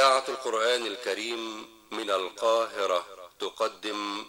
إذاعة القرآن الكريم من القاهرة تقدم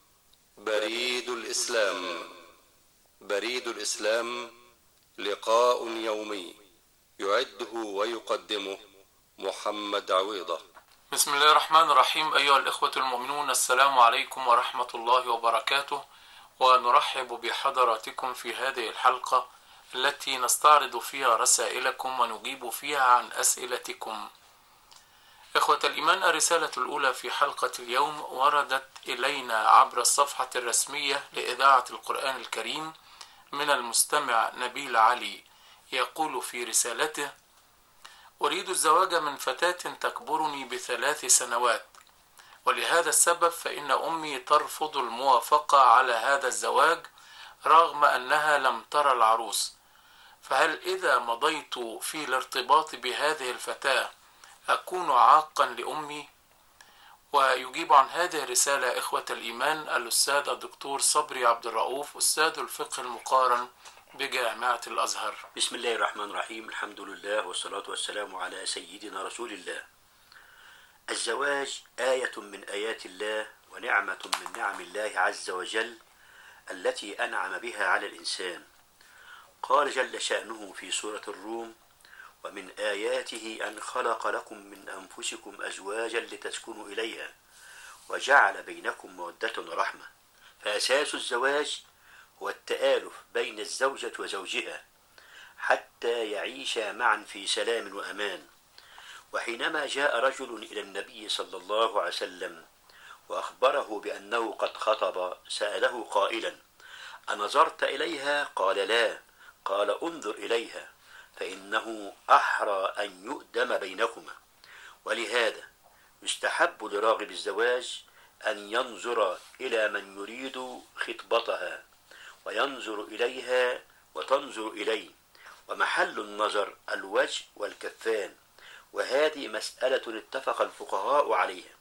بريد الإسلام. بريد الإسلام لقاء يومي يعده ويقدمه محمد عويضة. بسم الله الرحمن الرحيم. أيها الإخوة المؤمنون، السلام عليكم ورحمة الله وبركاته، ونرحب بحضراتكم في هذه الحلقة التي نستعرض فيها رسائلكم ونجيب فيها عن أسئلتكم. إخوة الإيمان، الرسالة الأولى في حلقة اليوم وردت إلينا عبر الصفحة الرسمية لإذاعة القرآن الكريم من المستمع نبيل علي. يقول في رسالته: أريد الزواج من فتاة تكبرني ب3 سنوات، ولهذا السبب فإن أمي ترفض الموافقة على هذا الزواج رغم أنها لم ترى العروس، فهل إذا مضيت في الارتباط بهذه الفتاة أكون عاقا لأمي؟ ويجيب عن هذه الرسالة إخوة الإيمان الأستاذ الدكتور صبري عبد الرؤوف، أستاذ الفقه المقارن بجامعة الأزهر. بسم الله الرحمن الرحيم، الحمد لله والصلاة والسلام على سيدنا رسول الله. الزواج آية من آيات الله ونعمة من نعم الله عز وجل التي أنعم بها على الإنسان. قال جل شأنه في سورة الروم: ومن آياته أن خلق لكم من أنفسكم أزواجا لتسكنوا إليها وجعل بينكم مودة ورحمة. فأساس الزواج هو التآلف بين الزوجة وزوجها حتى يعيشا معا في سلام وأمان. وحينما جاء رجل إلى النبي صلى الله عليه وسلم وأخبره بأنه قد خطب، سأله قائلا: أنظرت إليها؟ قال: لا. قال: انظر إليها فإنه أحرى أن يؤدم بينكما. ولهذا يستحب لراغب الزواج أن ينظر إلى من يريد خطبتها، وينظر إليها وتنظر إليه، ومحل النظر الوجه والكفان، وهذه مسألة اتفق الفقهاء عليها.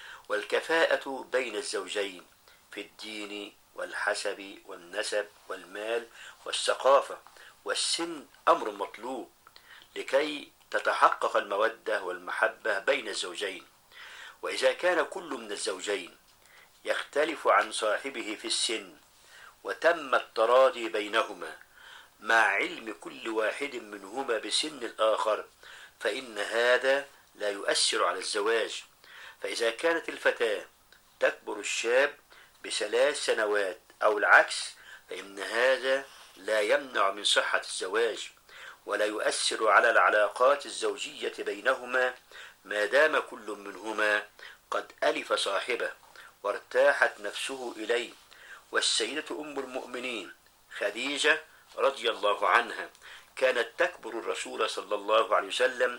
والكفاءة بين الزوجين في الدين والحسب والنسب والمال والثقافة والسن أمر مطلوب لكي تتحقق المودة والمحبة بين الزوجين. وإذا كان كل من الزوجين يختلف عن صاحبه في السن وتم التراضي بينهما مع علم كل واحد منهما بسن الآخر، فإن هذا لا يؤثر على الزواج. فإذا كانت الفتاة تكبر الشاب ب3 سنوات أو العكس، فإن هذا لا يمنع من صحة الزواج ولا يؤثر على العلاقات الزوجية بينهما ما دام كل منهما قد ألف صاحبه وارتاحت نفسه إليه. والسيدة أم المؤمنين خديجة رضي الله عنها كانت تكبر الرسول صلى الله عليه وسلم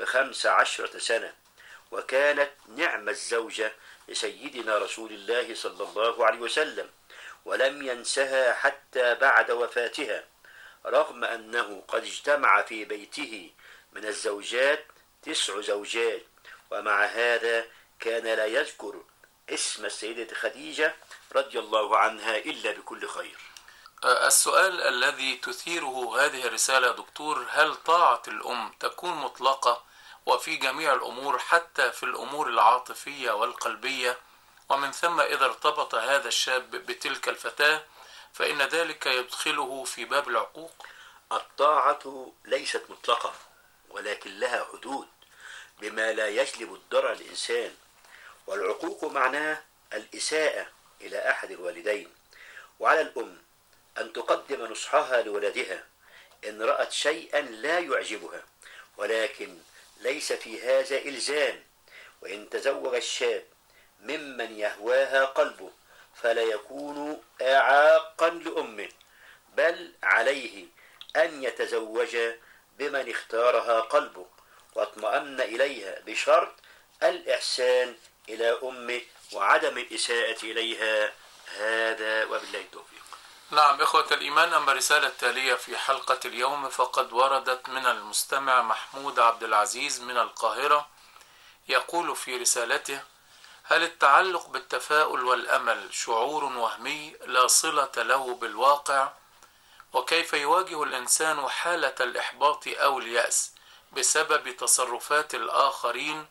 ب15 سنة، وكانت نعم الزوجة لسيدنا رسول الله صلى الله عليه وسلم، ولم ينسها حتى بعد وفاتها، رغم أنه قد اجتمع في بيته من الزوجات 9 زوجات، ومع هذا كان لا يذكر اسم السيدة خديجة رضي الله عنها إلا بكل خير. السؤال الذي تثيره هذه الرسالة دكتور: هل طاعة الأم تكون مطلقة وفي جميع الأمور حتى في الأمور العاطفية والقلبية؟ ومن ثم إذا ارتبط هذا الشاب بتلك الفتاة فإن ذلك يدخله في باب العقوق؟ الطاعة ليست مطلقة، ولكن لها حدود بما لا يجلب الضرر للإنسان. والعقوق معناه الإساءة إلى أحد الوالدين. وعلى الأم أن تقدم نصحها لولدها إن رأت شيئا لا يعجبها، ولكن ليس في هذا إلزام. وإن تزوج الشاب ممن يهواها قلبه فلا يكون عاقا لأمه، بل عليه أن يتزوج بمن اختارها قلبه واطمأن إليها بشرط الإحسان إلى أمه وعدم الإساءة إليها. هذا وبالله التوفيق. نعم إخوة الإيمان، أما الرسالة التالية في حلقة اليوم فقد وردت من المستمع محمود عبد العزيز من القاهرة. يقول في رسالته: هل التعلق بالتفاؤل والأمل شعور وهمي لا صلة له بالواقع؟ وكيف يواجه الإنسان حالة الإحباط أو اليأس بسبب تصرفات الآخرين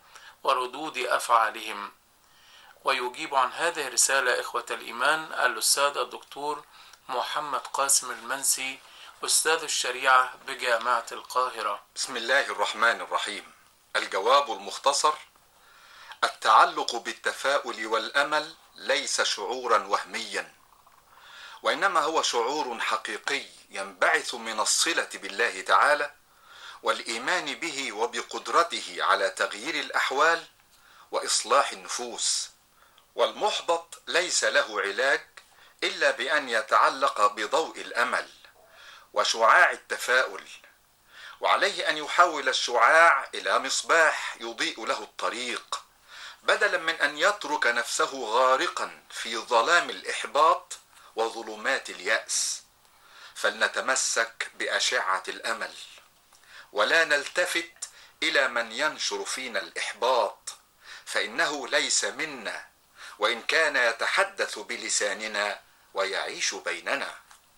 وردود أفعالهم. ويجيب عن هذه الرسالة إخوة الإيمان الأستاذ الدكتور محمد قاسم المنسي، أستاذ الشريعة بجامعة القاهرة. بسم الله الرحمن الرحيم. الجواب المختصر: التعلق بالتفاؤل والأمل ليس شعورا وهميا، وإنما هو شعور حقيقي ينبعث من الصلة بالله تعالى والإيمان به وبقدرته على تغيير الأحوال وإصلاح النفوس. والمحبط ليس له علاج إلا بأن يتعلق بضوء الأمل وشعاع التفاؤل، وعليه أن يحول الشعاع إلى مصباح يضيء له الطريق، بدلا من أن يترك نفسه غارقا في ظلام الإحباط وظلمات اليأس. فلنتمسك بأشعة الأمل، ولا نلتفت إلى من ينشر فينا الإحباط، فإنه ليس منا، وإن كان يتحدث بلساننا ويعيش بيننا.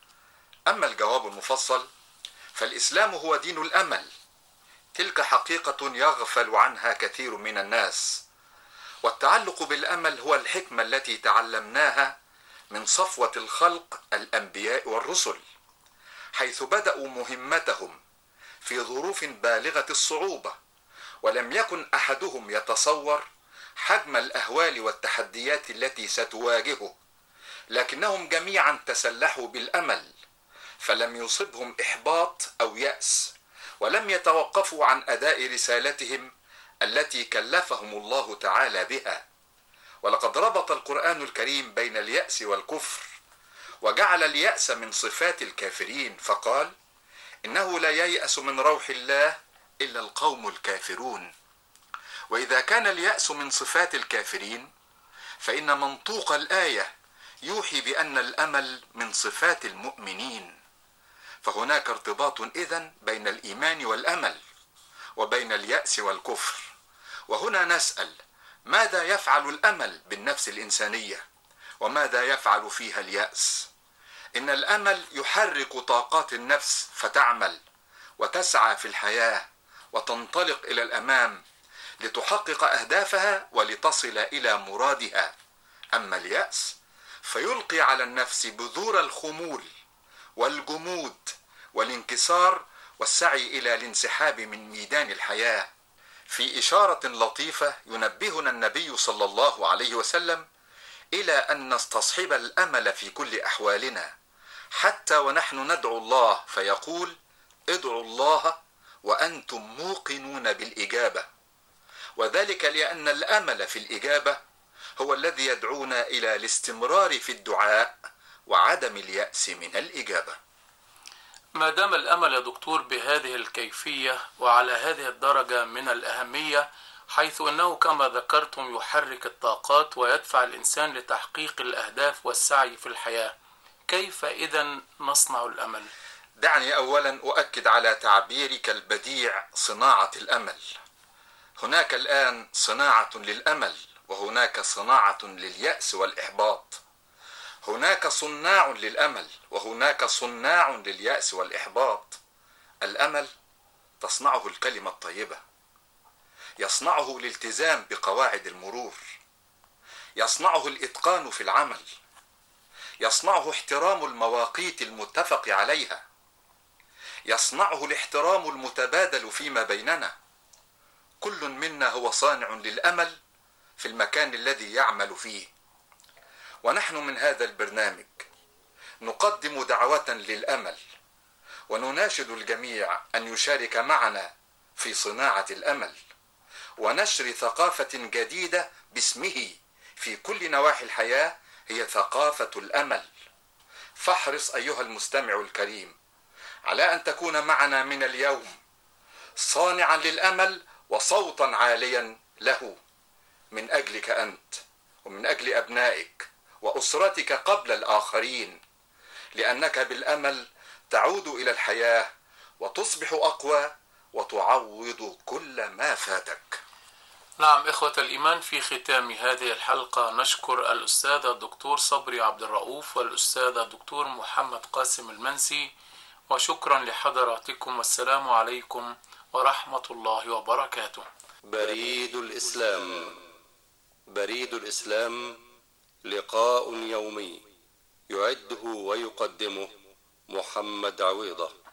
أما الجواب المفصل، فالإسلام هو دين الأمل. تلك حقيقة يغفل عنها كثير من الناس، والتعلق بالأمل هو الحكمة التي تعلمناها من صفوة الخلق الأنبياء والرسل، حيث بدأوا مهمتهم في ظروف بالغة الصعوبة، ولم يكن أحدهم يتصور حجم الأهوال والتحديات التي ستواجهه، لكنهم جميعا تسلحوا بالأمل، فلم يصبهم إحباط أو يأس، ولم يتوقفوا عن أداء رسالتهم التي كلفهم الله تعالى بها. ولقد ربط القرآن الكريم بين اليأس والكفر، وجعل اليأس من صفات الكافرين، فقال: إنه لا ييأس من روح الله إلا القوم الكافرون. وإذا كان اليأس من صفات الكافرين، فإن منطوق الآية يوحي بأن الأمل من صفات المؤمنين. فهناك ارتباط إذن بين الإيمان والأمل، وبين اليأس والكفر. وهنا نسأل: ماذا يفعل الأمل بالنفس الإنسانية؟ وماذا يفعل فيها اليأس؟ إن الأمل يحرك طاقات النفس فتعمل وتسعى في الحياة وتنطلق إلى الأمام لتحقق أهدافها ولتصل إلى مرادها. أما اليأس فيلقي على النفس بذور الخمول والجمود والانكسار والسعي إلى الانسحاب من ميدان الحياة. في إشارة لطيفة ينبهنا النبي صلى الله عليه وسلم إلى أن نستصحب الأمل في كل أحوالنا، حتى ونحن ندعو الله، فيقول: ادعوا الله وأنتم موقنون بالإجابة. وذلك لأن الأمل في الإجابة هو الذي يدعونا إلى الاستمرار في الدعاء وعدم اليأس من الإجابة. ما دام الأمل يا دكتور بهذه الكيفية وعلى هذه الدرجة من الأهمية، حيث أنه كما ذكرتم يحرك الطاقات ويدفع الإنسان لتحقيق الأهداف والسعي في الحياة، كيف إذن نصنع الأمل؟ دعني أولا أؤكد على تعبيرك البديع صناعة الأمل. هناك الآن صناعة للأمل، وهناك صناعة لليأس والإحباط. هناك صناع للأمل، وهناك صناع لليأس والإحباط. الأمل تصنعه الكلمة الطيبة، يصنعه الالتزام بقواعد المرور، يصنعه الإتقان في العمل، يصنعه احترام المواقيت المتفق عليها، يصنعه الاحترام المتبادل فيما بيننا. كل منا هو صانع للأمل في المكان الذي يعمل فيه. ونحن من هذا البرنامج نقدم دعوة للأمل، ونناشد الجميع أن يشارك معنا في صناعة الأمل ونشر ثقافة جديدة باسمه في كل نواحي الحياة، هي ثقافة الأمل. فاحرص أيها المستمع الكريم على أن تكون معنا من اليوم صانعا للأمل وصوتا عاليا له، من أجلك أنت ومن أجل أبنائك وأسرتك قبل الآخرين، لأنك بالأمل تعود إلى الحياة وتصبح أقوى وتعوض كل ما فاتك. نعم إخوة الإيمان، في ختام هذه الحلقة نشكر الأستاذ الدكتور صبري عبد الرؤوف والأستاذ الدكتور محمد قاسم المنسي، وشكرا لحضراتكم، والسلام عليكم ورحمة الله وبركاته. بريد الإسلام. بريد الإسلام لقاء يومي يعده ويقدمه محمد عويضة.